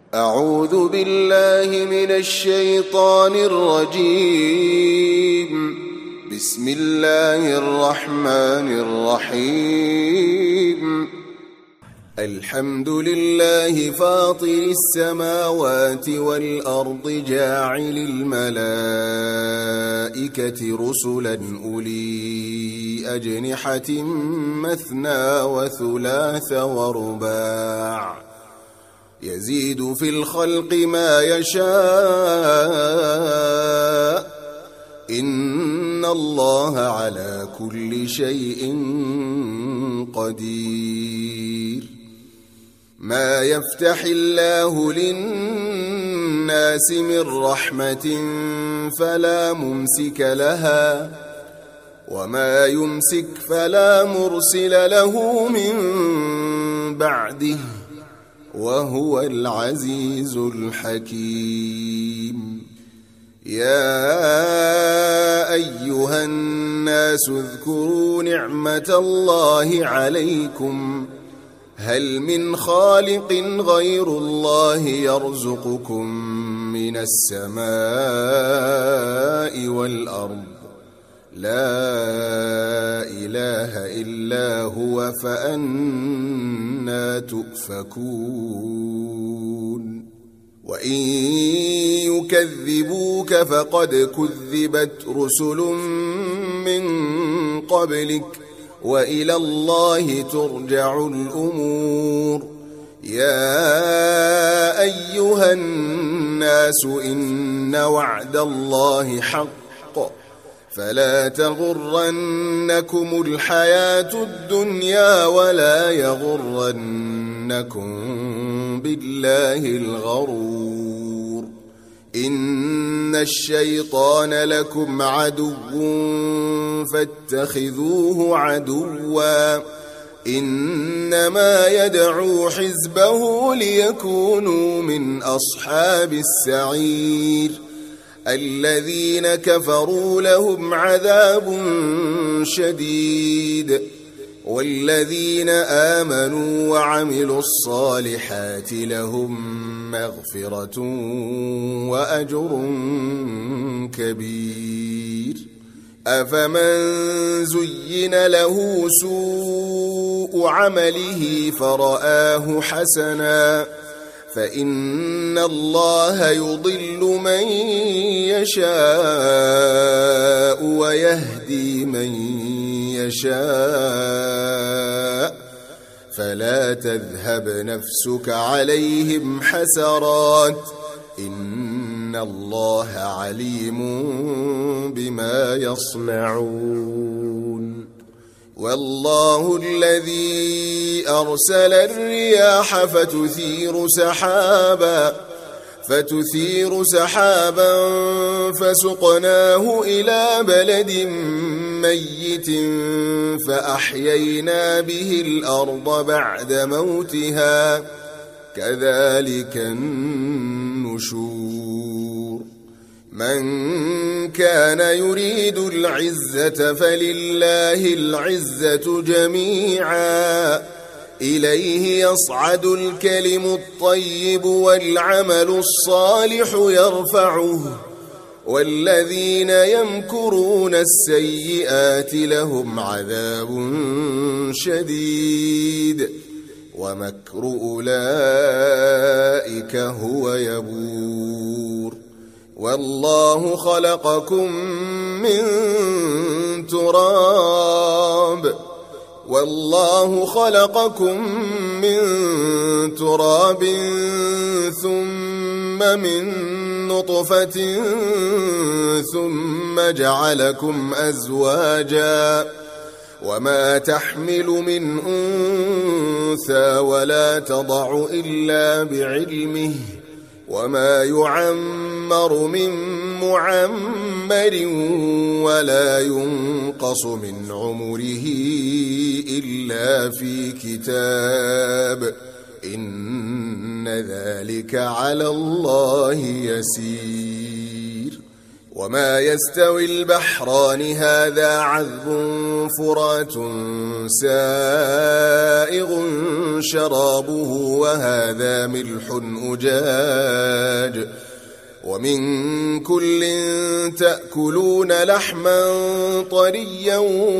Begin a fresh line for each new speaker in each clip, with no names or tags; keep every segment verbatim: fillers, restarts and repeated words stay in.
أعوذ بالله من الشيطان الرجيم. بسم الله الرحمن الرحيم. الحمد لله فاطر السماوات والأرض جاعل الملائكة رسلا أولي أجنحة مثنى وثلاث ورباع يزيد في الخلق ما يشاء إن الله على كل شيء قدير. ما يفتح الله للناس من رحمة فلا ممسك لها وما يمسك فلا مرسل له من بعده وهو العزيز الحكيم. يا أيها الناس اذكروا نعمة الله عليكم هل من خالق غير الله يرزقكم من السماء والأرض لا إله إلا هو فأنى تؤفكون. وإن يكذبوك فقد كذبت رسل من قبلك وإلى الله ترجع الأمور. يا أيها الناس إن وعد الله حق فلا تغرنكم الحياة الدنيا ولا يغرنكم بالله الغرور. إن الشيطان لكم عدو فاتخذوه عدوا إنما يدعو حزبه ليكونوا من أصحاب السعير. الذين كفروا لهم عذاب شديد والذين آمنوا وعملوا الصالحات لهم مغفرة وأجر كبير. أفمن زين له سوء عمله فرآه حسنا فإن الله يضل من يشاء ويهدي من يشاء فلا تذهب نفسك عليهم حسرات إن الله عليم بما يصنعون. والله الذي أرسل الرياح فتثير سحابا فتثير سحابا فسقناه إلى بلد ميت فأحيينا به الأرض بعد موتها كذلك النشور. من كان يريد العزة فلله العزة جميعا إليه يصعد الكلم الطيب والعمل الصالح يرفعه والذين يمكرون السيئات لهم عذاب شديد ومكر أولئك هو يبور. والله خلقكم من تراب والله خلقكم من تراب ثم من نطفة ثم جعلكم أزواجا وما تحمل من أنثى ولا تضع إلا بعلمه وما يعمر من معمر ولا ينقص من عمره إلا في كتاب إن ذلك على الله يسير. وما يستوي البحران هذا عذب فرات سائغ شرابه وهذا ملح أجاج ومن كل تأكلون لحما طريا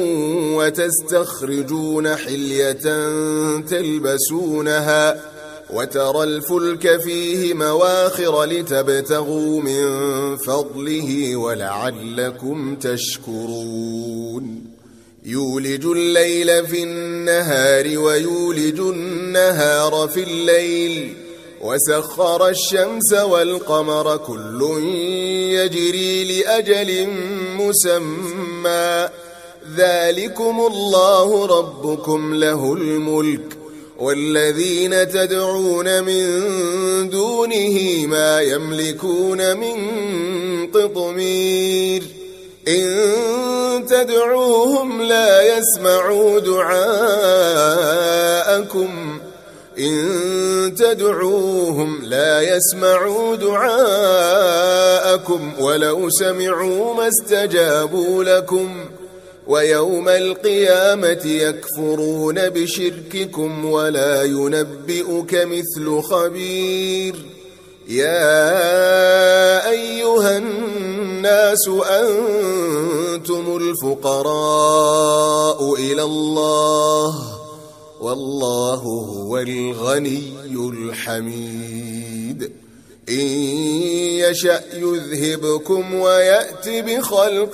وتستخرجون حلية تلبسونها وترى الفلك فيه مواخر لتبتغوا من فضله ولعلكم تشكرون يولج الليل في النهار ويولج النهار في الليل وسخر الشمس والقمر كل يجري لأجل مسمى ذلكم الله ربكم له الملك والذين تدعون من دونه ما يملكون من قطمير إن تدعوهم لا يسمعوا دعاءكم إن تدعوهم لا يسمعوا دعاءكم ولو سمعوا ما استجابوا لكم ويوم القيامة يكفرون بشرككم ولا ينبئك مثل خبير يا أيها الناس أنتم الفقراء إلى الله والله هو الغني الحميد إن يشأ يذهبكم ويأت بخلق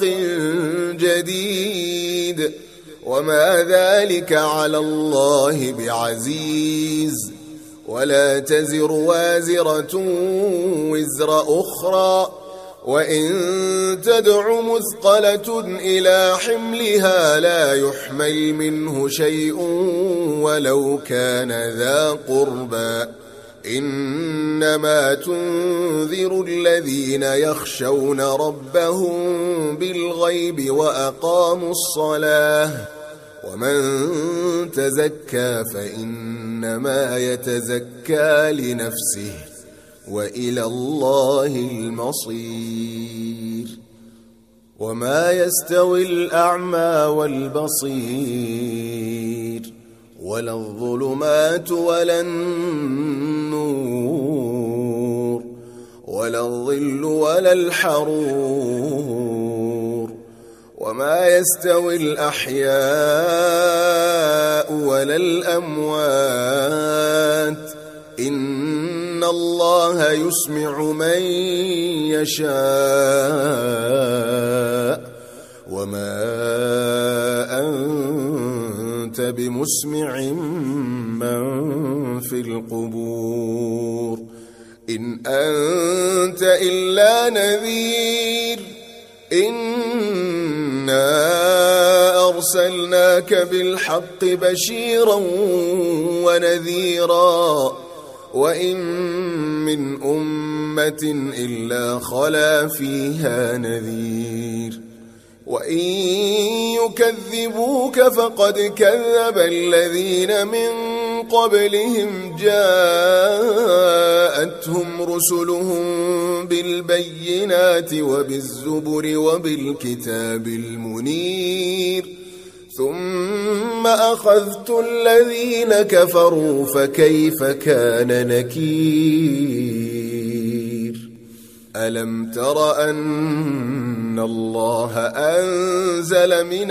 جديد وما ذلك على الله بعزيز ولا تزر وازرة وزر أخرى وإن تدع مثقلة إلى حملها لا يحمل منه شيء ولو كان ذا قربى إنما تنذر الذين يخشون ربهم بالغيب وأقاموا الصلاة ومن تزكى فإنما يتزكى لنفسه وإلى الله المصير وما يستوي الأعمى والبصير ولا الظلمات ولا النور ولا الظل ولا الحرور وما يستوي الأحياء ولا الأموات إن الله يسمع من يشاء وما أنت بمسمع من في القبور إن أنت إلا نذير إنا أرسلناك بالحق بشيرا ونذيرا وإن من أمة إلا خلا فيها نذير وإن يكذبوك فقد كذب الذين من قبلهم جاءتهم رسلهم بالبينات وبالزبر وبالكتاب المنير ثم أخذت الذين كفروا فكيف كان نكير ألم تر أن الله أنزل من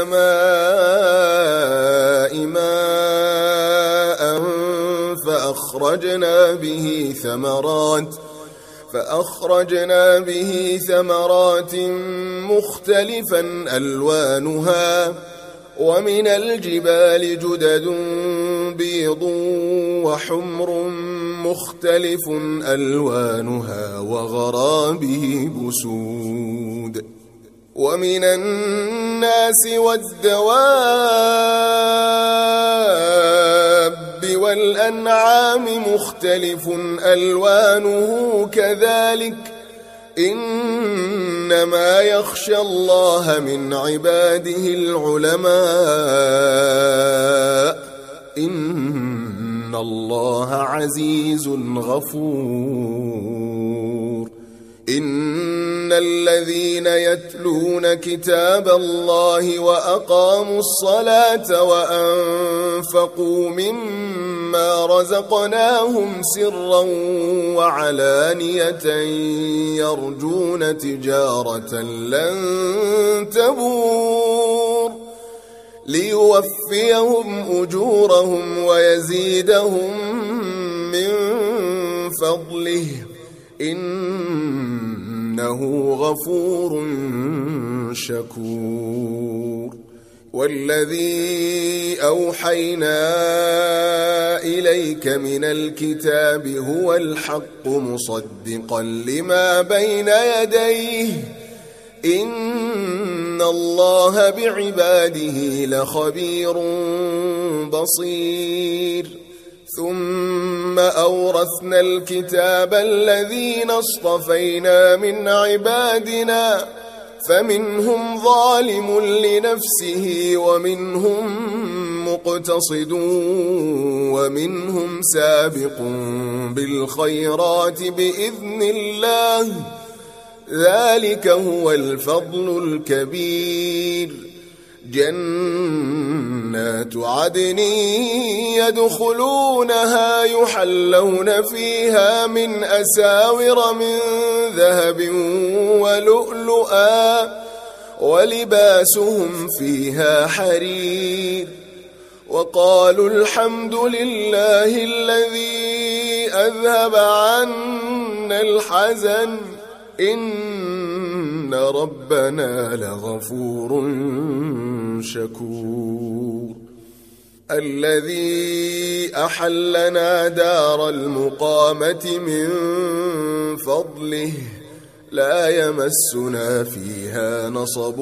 السماء ماء فأخرجنا به ثمرات فأخرجنا به ثمرات مختلفا ألوانها ومن الجبال جدد بيض وحمر مختلف ألوانها وغرابيب سود ومن الناس والدواب والأنعام مختلف ألوانه كذلك إنما يخشى الله من عباده العلماء إن الله عزيز غفور إن الذين يتلون كتاب الله وأقاموا الصلاة وأنفقوا مما رزقناهم سرا وعلانية يرجون تجارة لن تبور ليوفيهم أجورهم ويزيدهم من فضله إنه غفور شكور والذي أوحينا إليك من الكتاب هو الحق مصدقا لما بين يديه إن الله بعباده لخبير بصير ثم أورثنا الكتاب الذين اصطفينا من عبادنا فمنهم ظالم لنفسه ومنهم مقتصد ومنهم سابق بالخيرات بإذن الله ذلك هو الفضل الكبير جنات عدن يدخلونها يحلون فيها من أساور من ذهب ولؤلؤا ولباسهم فيها حرير وقالوا الحمد لله الذي أذهب عنا الحزن إن ربنا لغفور شكور الذي أحلنا دار المقامة من فضله لا يمسنا فيها نصب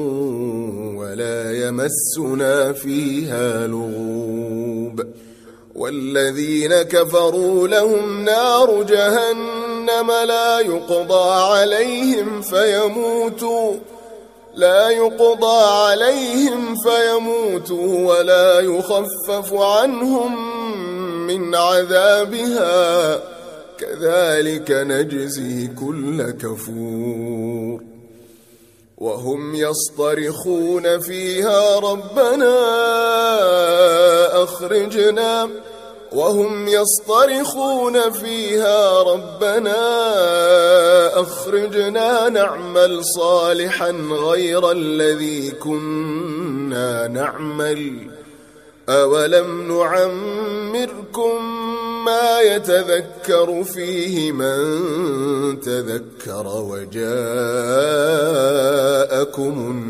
ولا يمسنا فيها لغوب والذين كفروا لهم نار جهنم لا يقضى عليهم فيموتوا لا يقضى عليهم فيموتوا ولا يخفف عنهم من عذابها كذلك نجزي كل كفور وهم يصطرخون فيها ربنا أخرجنا وهم يصطرخون فيها ربنا أخرجنا نعمل صالحا غير الذي كنا نعمل أولم نعمركم ما يتذكر فيه من تذكر وجاءكم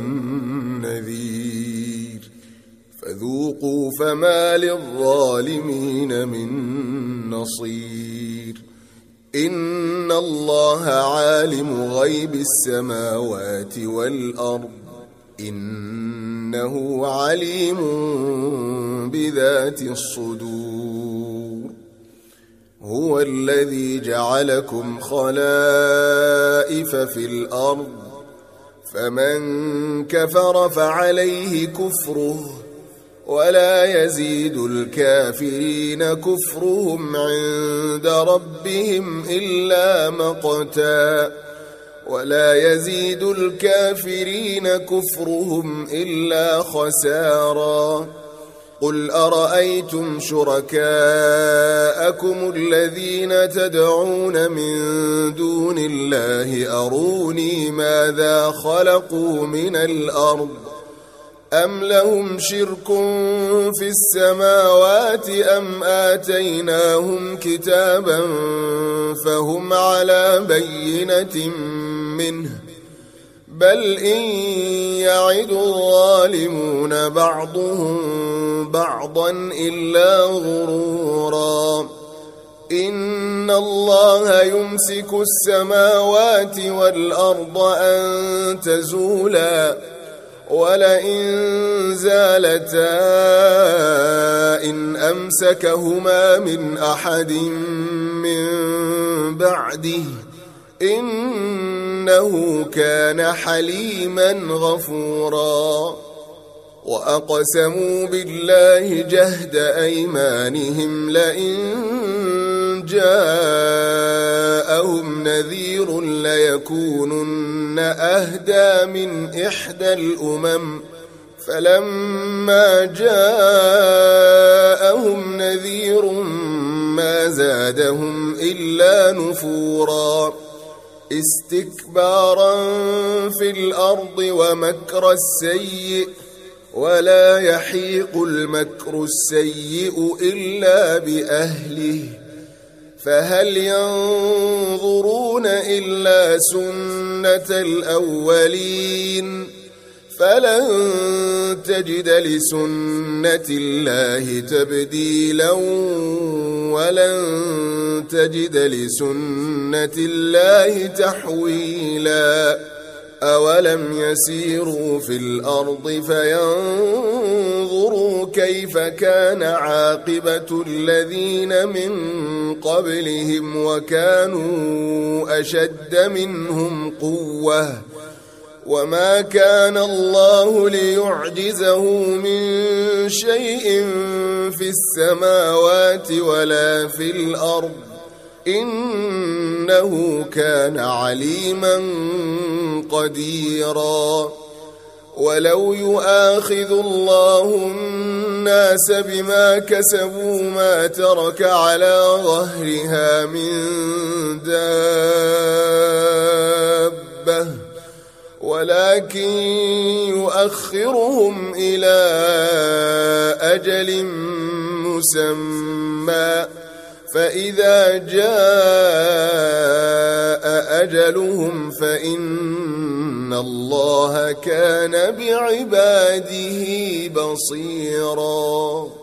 النذير فذوقوا فما للظالمين من نصير إن الله عالم غيب السماوات والأرض إنه عليم بذات الصدور هو الذي جعلكم خلائف في الأرض فمن كفر فعليه كفره ولا يزيد الكافرين كفرهم عند ربهم إلا مقتا ولا يزيد الكافرين كفرهم إلا خسارا قل أرأيتم شركاءكم الذين تدعون من دون الله أروني ماذا خلقوا من الأرض أم لهم شرك في السماوات أم آتيناهم كتابا فهم على بينة منه بل إن يعد الظالمون بعضهم بعضا إلا غرورا إن الله يمسك السماوات والأرض أن تزولا ولئن زالتا إن أمسكهما من أحد من بعده إنه كان حليما غفورا وأقسموا بالله جهد أيمانهم لئن جاءهم نذير ليكونن أهدى من إحدى الأمم فلما جاءهم نذير ما زادهم إلا نفورا استكبارا في الأرض ومكر السيء ولا يحيق المكر السيء إلا بأهله فهل ينظرون إلا سنة الأولين فلن تجد لسنة الله تبديلا ولن تجد لسنة الله تحويلا أولم يسيروا في الأرض فينظروا كيف كان عاقبة الذين من قبلهم وكانوا أشد منهم قوة وما كان الله ليعجزه من شيء في السماوات ولا في الأرض إنه كان عليما قديرا ولو يؤاخذ الله الناس بما كسبوا ما ترك على ظهرها من دابة ولكن يؤخرهم إلى أجل مسمى فإذا جاء أجلهم فإن الله كان بعباده بصيراً.